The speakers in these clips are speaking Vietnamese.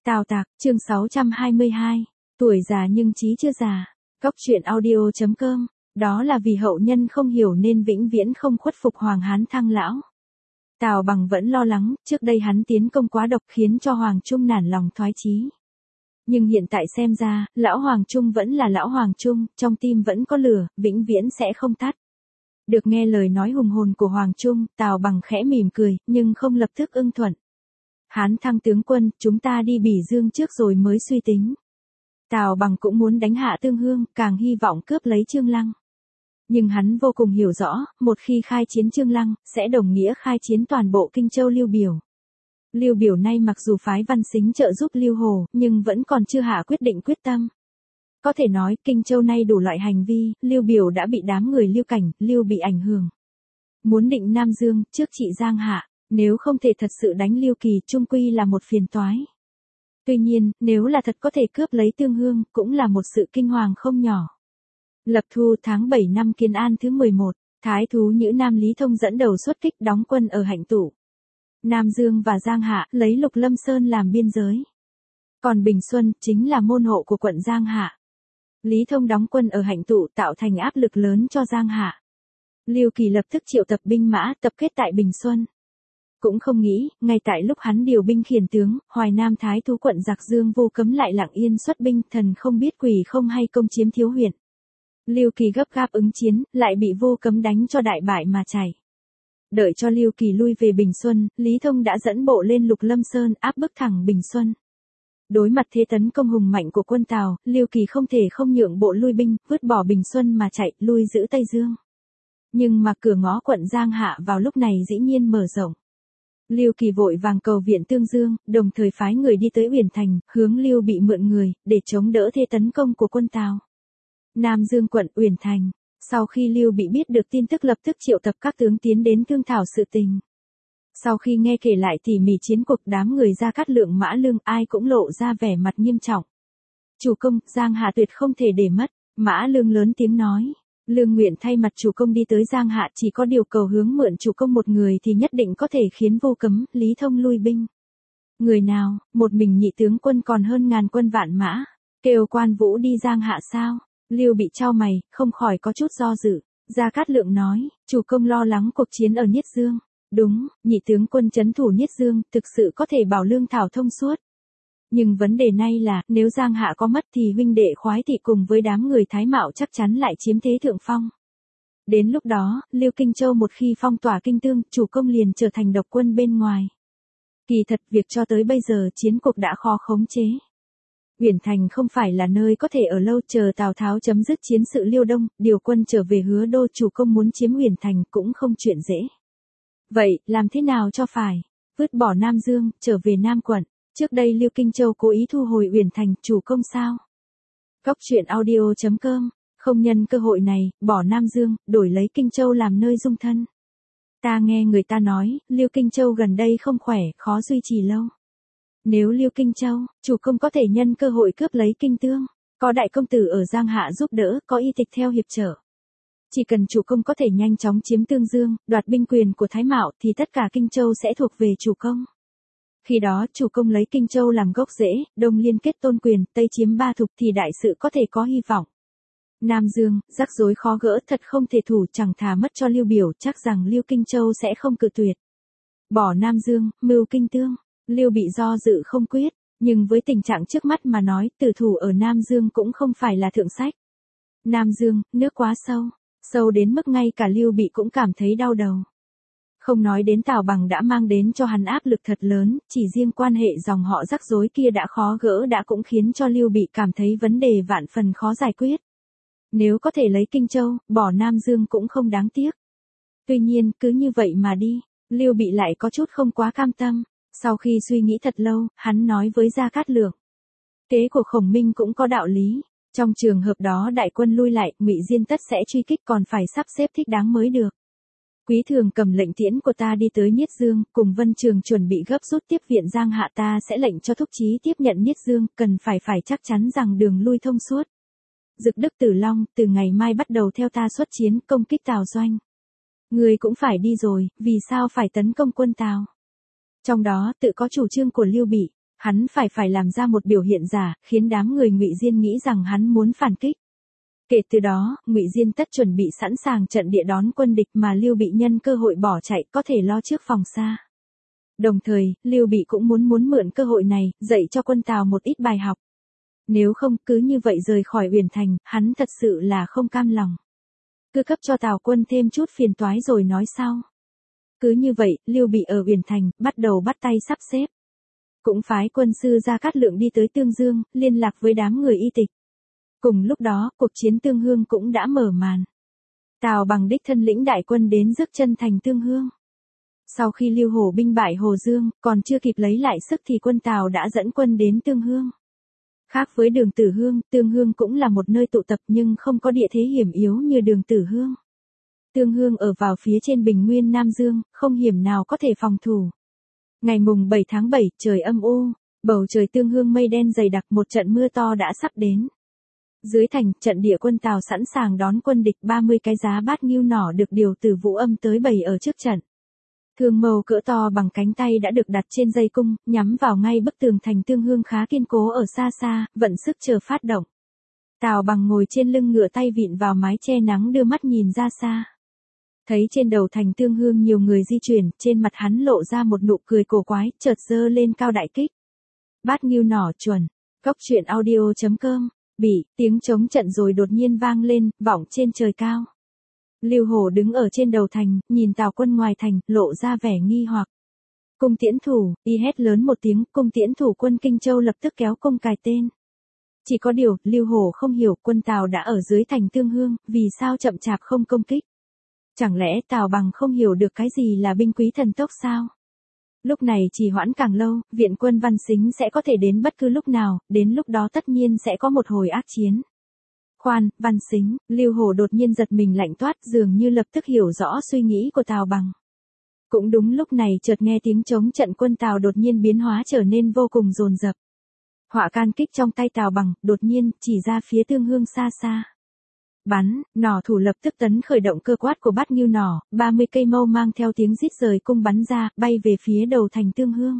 Tào Tạc, chương 622. Tuổi già nhưng trí chưa già. Cóc truyện audio.com. Đó là vì hậu nhân không hiểu nên vĩnh viễn không khuất phục Hoàng Hán Thăng lão. Tào Bằng vẫn lo lắng, trước đây hắn tiến công quá độc khiến cho Hoàng Trung nản lòng thoái chí. Nhưng hiện tại xem ra, lão Hoàng Trung vẫn là lão Hoàng Trung, trong tim vẫn có lửa, vĩnh viễn sẽ không tắt. Được nghe lời nói hùng hồn của Hoàng Trung, Tào Bằng khẽ mỉm cười, nhưng không lập tức ưng thuận. Hán Thăng tướng quân, chúng ta đi Bỉ Dương trước rồi mới suy tính. Tào Bằng cũng muốn đánh hạ Tương Hương, càng hy vọng cướp lấy Trương Lăng. Nhưng hắn vô cùng hiểu rõ, một khi khai chiến Trương Lăng, sẽ đồng nghĩa khai chiến toàn bộ Kinh Châu Lưu Biểu. Lưu Biểu nay mặc dù phái Văn Sính trợ giúp Lưu Hồ, nhưng vẫn còn chưa hạ quyết định quyết tâm. Có thể nói, Kinh Châu nay đủ loại hành vi, Lưu Biểu đã bị đám người Lưu Cảnh, Lưu bị ảnh hưởng. Muốn định Nam Dương, trước trị Giang Hạ, nếu không thể thật sự đánh Lưu Kỳ, chung quy là một phiền toái. Tuy nhiên, nếu là thật có thể cướp lấy Tương Hương, cũng là một sự kinh hoàng không nhỏ. Lập Thu tháng 7 năm Kiến An thứ 11, Thái thú Nhữ Nam Lý Thông dẫn đầu xuất kích đóng quân ở Hạnh Tụ, Nam Dương và Giang Hạ, lấy Lục Lâm Sơn làm biên giới. Còn Bình Xuân chính là môn hộ của quận Giang Hạ. Lý Thông đóng quân ở Hạnh Tụ tạo thành áp lực lớn cho Giang Hạ. Lưu Kỳ lập tức triệu tập binh mã tập kết tại Bình Xuân. Cũng không nghĩ, ngay tại lúc hắn điều binh khiển tướng, Hoài Nam Thái thú quận Giặc Dương Vô Cấm lại lặng yên xuất binh, thần không biết quỷ không hay công chiếm Thiếu huyện. Lưu Kỳ gấp gáp ứng chiến, lại bị Vô Cấm đánh cho đại bại mà chạy. Đợi cho Lưu Kỳ lui về Bình Xuân, Lý Thông đã dẫn bộ lên Lục Lâm Sơn áp bức thẳng Bình Xuân. Đối mặt thế tấn công hùng mạnh của quân Tào, Lưu Kỳ không thể không nhượng bộ lui binh, vứt bỏ Bình Xuân mà chạy, lui giữ Tây Dương. Nhưng mà cửa ngõ quận Giang Hạ vào lúc này dĩ nhiên mở rộng. Lưu Kỳ vội vàng cầu viện Tương Dương, đồng thời phái người đi tới Uyển Thành, hướng Lưu bị mượn người, để chống đỡ thế tấn công của quân Tào. Nam Dương quận Uyển Thành. Sau khi Lưu bị biết được tin tức lập tức triệu tập các tướng tiến đến thương thảo sự tình. Sau khi nghe kể lại tỉ mỉ chiến cuộc, đám người Gia Cát Lượng Mã Lương ai cũng lộ ra vẻ mặt nghiêm trọng. Chủ công, Giang Hạ tuyệt không thể để mất. Mã Lương lớn tiếng nói. Lương nguyện thay mặt chủ công đi tới Giang Hạ, chỉ có điều cầu hướng mượn chủ công một người thì nhất định có thể khiến Vô Cấm, Lý Thông lui binh. Người nào, một mình nhị tướng quân còn hơn ngàn quân vạn mã. Kêu Quan Vũ đi Giang Hạ sao? Lưu bị chau mày, không khỏi có chút do dự. Gia Cát Lượng nói, chủ công lo lắng cuộc chiến ở Niết Dương. Đúng, nhị tướng quân trấn thủ Niết Dương, thực sự có thể bảo lương thảo thông suốt. Nhưng vấn đề nay là, nếu Giang Hạ có mất thì huynh đệ Khoái Thị cùng với đám người Thái Mạo chắc chắn lại chiếm thế thượng phong. Đến lúc đó, Lưu Kinh Châu một khi phong tỏa Kinh Tương, chủ công liền trở thành độc quân bên ngoài. Kỳ thật việc cho tới bây giờ chiến cuộc đã khó khống chế. Uyển Thành không phải là nơi có thể ở lâu, chờ Tào Tháo chấm dứt chiến sự Liêu Đông, điều quân trở về Hứa Đô, chủ công muốn chiếm Uyển Thành cũng không chuyện dễ. Vậy, làm thế nào cho phải? Vứt bỏ Nam Dương, trở về Nam quận. Trước đây Lưu Kinh Châu cố ý thu hồi Uyển Thành, chủ công sao? Cóc truyện audio.com, không nhân cơ hội này, bỏ Nam Dương, đổi lấy Kinh Châu làm nơi dung thân. Ta nghe người ta nói, Lưu Kinh Châu gần đây không khỏe, khó duy trì lâu. Nếu Lưu Kinh Châu, chủ công có thể nhân cơ hội cướp lấy Kinh Tương, có đại công tử ở Giang Hạ giúp đỡ, có Y Tịch theo hiệp trợ. Chỉ cần chủ công có thể nhanh chóng chiếm Tương Dương, đoạt binh quyền của Thái Mạo thì tất cả Kinh Châu sẽ thuộc về chủ công. Khi đó chủ công lấy Kinh Châu làm gốc rễ, đông liên kết tôn quyền, tây chiếm ba thục thì đại sự có thể có hy vọng. Nam Dương, rắc rối khó gỡ, thật không thể thủ, chẳng thà mất cho Lưu Biểu, chắc rằng Lưu Kinh Châu sẽ không cự tuyệt. Bỏ Nam Dương, mưu Kinh Tương. Lưu bị do dự không quyết, nhưng với tình trạng trước mắt mà nói, tử thủ ở Nam Dương cũng không phải là thượng sách. Nam Dương, nước quá sâu, sâu đến mức ngay cả Lưu bị cũng cảm thấy đau đầu. Không nói đến Tào Bằng đã mang đến cho hắn áp lực thật lớn, chỉ riêng quan hệ dòng họ rắc rối kia đã khó gỡ đã cũng khiến cho Lưu bị cảm thấy vấn đề vạn phần khó giải quyết. Nếu có thể lấy Kinh Châu, bỏ Nam Dương cũng không đáng tiếc. Tuy nhiên, cứ như vậy mà đi, Lưu bị lại có chút không quá cam tâm. Sau khi suy nghĩ thật lâu, hắn nói với Gia Cát Lượng. Kế của Khổng Minh cũng có đạo lý. Trong trường hợp đó đại quân lui lại, Ngụy Diên tất sẽ truy kích, còn phải sắp xếp thích đáng mới được. Quý thường cầm lệnh tiễn của ta đi tới Niết Dương, cùng Vân Trường chuẩn bị gấp rút tiếp viện Giang Hạ, ta sẽ lệnh cho Thúc Chí tiếp nhận Niết Dương, cần phải chắc chắn rằng đường lui thông suốt. Dực Đức Tử Long, từ ngày mai bắt đầu theo ta xuất chiến, công kích Tào doanh. Người cũng phải đi rồi, vì sao phải tấn công quân Tào? Trong đó tự có chủ trương của Lưu Bị. Hắn phải làm ra một biểu hiện giả, khiến đám người Ngụy Diên nghĩ rằng hắn muốn phản kích. Kể từ đó, Ngụy Diên tất chuẩn bị sẵn sàng trận địa đón quân địch mà Lưu Bị nhân cơ hội bỏ chạy, có thể lo trước phòng xa. Đồng thời, Lưu Bị cũng muốn mượn cơ hội này, dạy cho quân Tào một ít bài học. Nếu không, cứ như vậy rời khỏi Uyển Thành, hắn thật sự là không cam lòng. Cứ cấp cho Tào quân thêm chút phiền toái rồi nói sau. Cứ như vậy, Lưu Bị ở Uyển Thành, bắt đầu bắt tay sắp xếp. Cũng phái quân sư Gia Cát Lượng đi tới Tương Dương, liên lạc với đám người Y Tịch. Cùng lúc đó, cuộc chiến Tương Hương cũng đã mở màn. Tào Bằng đích thân lĩnh đại quân đến rước chân thành Tương Hương. Sau khi Lưu Hổ binh bại Hồ Dương, còn chưa kịp lấy lại sức thì quân Tào đã dẫn quân đến Tương Hương. Khác với Đường Tử Hương, Tương Hương cũng là một nơi tụ tập nhưng không có địa thế hiểm yếu như Đường Tử Hương. Tương Hương ở vào phía trên bình nguyên Nam Dương, không hiểm nào có thể phòng thủ. Ngày mùng 7 tháng 7, trời âm u, bầu trời Tương Hương mây đen dày đặc, một trận mưa to đã sắp đến. Dưới thành, trận địa quân Tào sẵn sàng đón quân địch, 30 cái giá bát ngưu nỏ được điều từ Vũ Âm tới bày ở trước trận. Thương mâu cỡ to bằng cánh tay đã được đặt trên dây cung, nhắm vào ngay bức tường thành Tương Hương khá kiên cố ở xa xa, vận sức chờ phát động. Tào Bằng ngồi trên lưng ngựa, tay vịn vào mái che nắng, đưa mắt nhìn ra xa. Thấy trên đầu thành Tương Hương nhiều người di chuyển, trên mặt hắn lộ ra một nụ cười cổ quái, chợt giơ lên cao đại kích. Bát ngưu nỏ chuẩn. Cốc truyện audio.com. Bị, tiếng trống trận rồi đột nhiên vang lên, vọng trên trời cao. Lưu Hổ đứng ở trên đầu thành, nhìn Tào quân ngoài thành, lộ ra vẻ nghi hoặc. Cung tiễn thủ, y hét lớn một tiếng, cung tiễn thủ quân Kinh Châu lập tức kéo cung cài tên. Chỉ có điều, Lưu Hổ không hiểu quân Tào đã ở dưới thành Tương Hương, vì sao chậm chạp không công kích. Chẳng lẽ Tào Bằng không hiểu được cái gì là binh quý thần tốc sao? Lúc này trì hoãn càng lâu, viện quân Văn Sính sẽ có thể đến bất cứ lúc nào, đến lúc đó tất nhiên sẽ có một hồi ác chiến. Khoan, Văn Sính, Lưu Hổ đột nhiên giật mình lạnh toát, dường như lập tức hiểu rõ suy nghĩ của Tào Bằng. Cũng đúng lúc này chợt nghe tiếng trống trận quân Tào đột nhiên biến hóa trở nên vô cùng dồn dập. Họa can kích trong tay Tào Bằng, đột nhiên, chỉ ra phía Tương Hương xa xa. Bắn, nỏ thủ lập tức tấn khởi động cơ quát của bát ngưu nỏ, 30 cây mâu mang theo tiếng rít rời cung bắn ra, bay về phía đầu thành Tương Hương.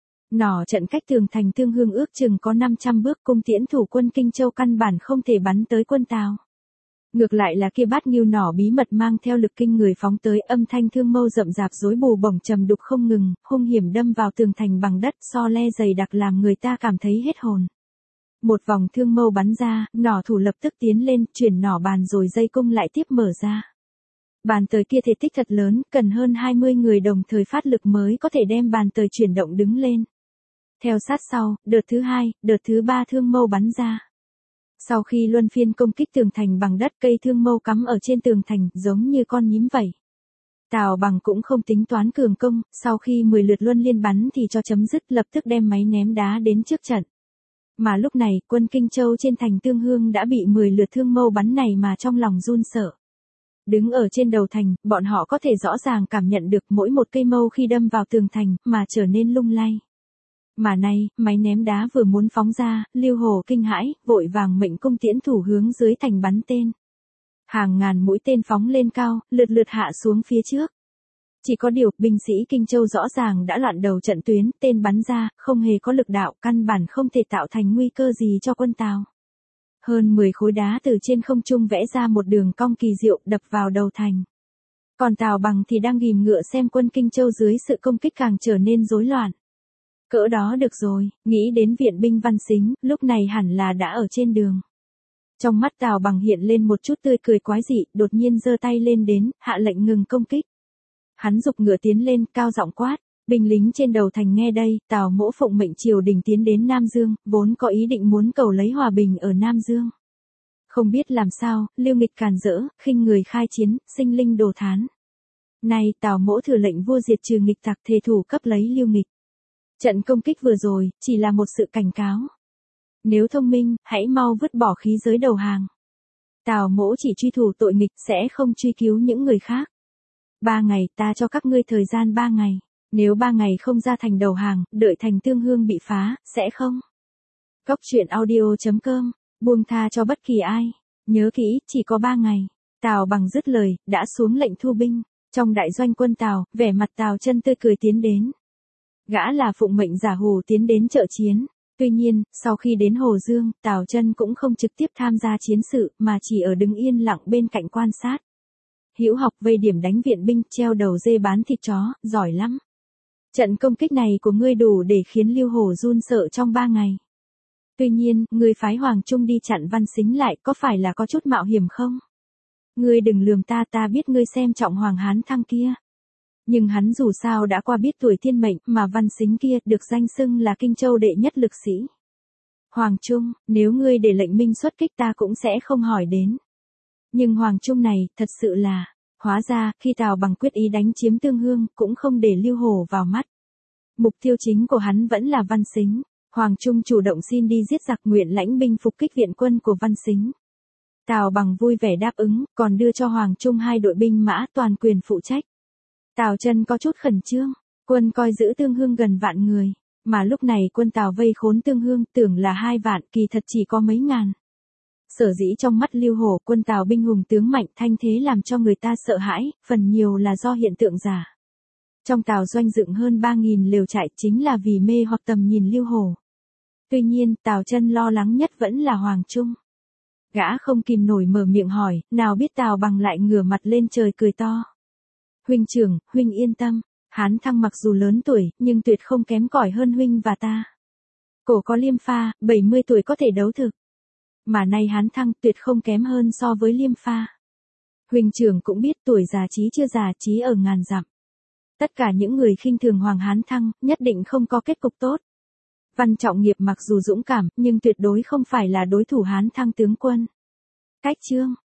Nỏ trận cách tường thành Tương Hương ước chừng có 500 bước, cung tiễn thủ quân Kinh Châu căn bản không thể bắn tới quân Tào. Ngược lại là kia bát ngưu nỏ bí mật mang theo lực kinh người phóng tới, âm thanh thương mâu rậm rạp rối bù bổng trầm đục không ngừng, hung hiểm đâm vào tường thành bằng đất, so le dày đặc làm người ta cảm thấy hết hồn. Một vòng thương mâu bắn ra, nỏ thủ lập tức tiến lên, chuyển nỏ bàn rồi dây cung lại tiếp mở ra. Bàn tời kia thể tích thật lớn, cần hơn 20 người đồng thời phát lực mới có thể đem bàn tời chuyển động đứng lên. Theo sát sau, đợt thứ 2, đợt thứ 3 thương mâu bắn ra. Sau khi luân phiên công kích tường thành bằng đất, cây thương mâu cắm ở trên tường thành, giống như con nhím vậy. Tào Bằng cũng không tính toán cường công, sau khi 10 lượt luân liên bắn thì cho chấm dứt, lập tức đem máy ném đá đến trước trận. Mà lúc này, quân Kinh Châu trên thành Tương Hương đã bị 10 lượt thương mâu bắn này mà trong lòng run sợ. Đứng ở trên đầu thành, bọn họ có thể rõ ràng cảm nhận được mỗi một cây mâu khi đâm vào tường thành, mà trở nên lung lay. Mà nay, máy ném đá vừa muốn phóng ra, Lưu Hổ kinh hãi, vội vàng mệnh cung tiễn thủ hướng dưới thành bắn tên. Hàng ngàn mũi tên phóng lên cao, lượt lượt hạ xuống phía trước. Chỉ có điều, binh sĩ Kinh Châu rõ ràng đã loạn đầu trận tuyến, tên bắn ra, không hề có lực đạo, căn bản không thể tạo thành nguy cơ gì cho quân Tào. Hơn 10 khối đá từ trên không trung vẽ ra một đường cong kỳ diệu, đập vào đầu thành. Còn Tào Bằng thì đang ghìm ngựa xem quân Kinh Châu dưới sự công kích càng trở nên rối loạn. Cỡ đó được rồi, nghĩ đến viện binh Văn Sính, lúc này hẳn là đã ở trên đường. Trong mắt Tào Bằng hiện lên một chút tươi cười quái dị, đột nhiên giơ tay lên đến, hạ lệnh ngừng công kích. Hắn giục ngựa tiến lên, cao giọng quát, binh lính trên đầu thành nghe đây, Tào mỗ phụng mệnh triều đình tiến đến Nam Dương, vốn có ý định muốn cầu lấy hòa bình ở Nam Dương. Không biết làm sao, Lưu Nghịch càn rỡ, khinh người khai chiến, sinh linh đồ thán. Nay Tào mỗ thừa lệnh vua diệt trừ nghịch tặc, thề thủ cấp lấy Lưu Nghịch. Trận công kích vừa rồi, chỉ là một sự cảnh cáo. Nếu thông minh, hãy mau vứt bỏ khí giới đầu hàng. Tào mỗ chỉ truy thủ tội nghịch, sẽ không truy cứu những người khác. 3 ngày, ta cho các ngươi thời gian 3 ngày. Nếu 3 ngày không ra thành đầu hàng, đợi thành Tương Hương bị phá, sẽ không. Cốc truyện audio.com, buông tha cho bất kỳ ai. Nhớ kỹ, chỉ có 3 ngày. Tào Bằng dứt lời, đã xuống lệnh thu binh. Trong đại doanh quân Tào, vẻ mặt Tào Chân tươi cười tiến đến. Gã là phụng mệnh giả hù tiến đến trợ chiến. Tuy nhiên, sau khi đến Hồ Dương, Tào Chân cũng không trực tiếp tham gia chiến sự, mà chỉ ở đứng yên lặng bên cạnh quan sát. Hữu Học vây điểm đánh viện binh, treo đầu dê bán thịt chó, giỏi lắm. Trận công kích này của ngươi đủ để khiến Lưu Hổ run sợ trong 3 ngày. Tuy nhiên, ngươi phái Hoàng Trung đi chặn Văn Sính lại, có phải là có chút mạo hiểm không? Ngươi đừng lườm ta, ta biết ngươi xem trọng Hoàng Hán Thăng kia. Nhưng hắn dù sao đã qua biết tuổi thiên mệnh, mà Văn Sính kia được danh xưng là Kinh Châu đệ nhất lực sĩ. Hoàng Trung, nếu ngươi để lệnh minh xuất kích ta cũng sẽ không hỏi đến. Nhưng Hoàng Trung này, thật sự là, hóa ra, khi Tào Bằng quyết ý đánh chiếm Tương Hương, cũng không để Lưu Hổ vào mắt. Mục tiêu chính của hắn vẫn là Văn Sính. Hoàng Trung chủ động xin đi giết giặc, nguyện lãnh binh phục kích viện quân của Văn Sính. Tào Bằng vui vẻ đáp ứng, còn đưa cho Hoàng Trung 2 đội binh mã toàn quyền phụ trách. Tào Chân có chút khẩn trương, quân coi giữ Tương Hương gần vạn người, mà lúc này quân Tào vây khốn Tương Hương tưởng là 2 vạn, kỳ thật chỉ có mấy ngàn. Sở dĩ trong mắt Lưu Hổ, quân Tào binh hùng tướng mạnh, thanh thế làm cho người ta sợ hãi, phần nhiều là do hiện tượng giả. Trong Tào doanh dựng hơn 3.000 lều trại chính là vì mê hoặc tầm nhìn Lưu Hổ. Tuy nhiên, Tào Chân lo lắng nhất vẫn là Hoàng Trung. Gã không kìm nổi mở miệng hỏi, nào biết Tào Bằng lại ngửa mặt lên trời cười to. Huynh trưởng, huynh yên tâm, Hán Thăng mặc dù lớn tuổi, nhưng tuyệt không kém cỏi hơn huynh và ta. Cổ có Liêm Pha, 70 tuổi có thể đấu thực. Mà nay Hán Thăng tuyệt không kém hơn so với Liêm Pha. Huynh trưởng cũng biết tuổi già trí chưa già, trí ở ngàn dặm. Tất cả những người khinh thường Hoàng Hán Thăng, nhất định không có kết cục tốt. Văn Trọng Nghiệp mặc dù dũng cảm, nhưng tuyệt đối không phải là đối thủ Hán Thăng tướng quân. Cách chương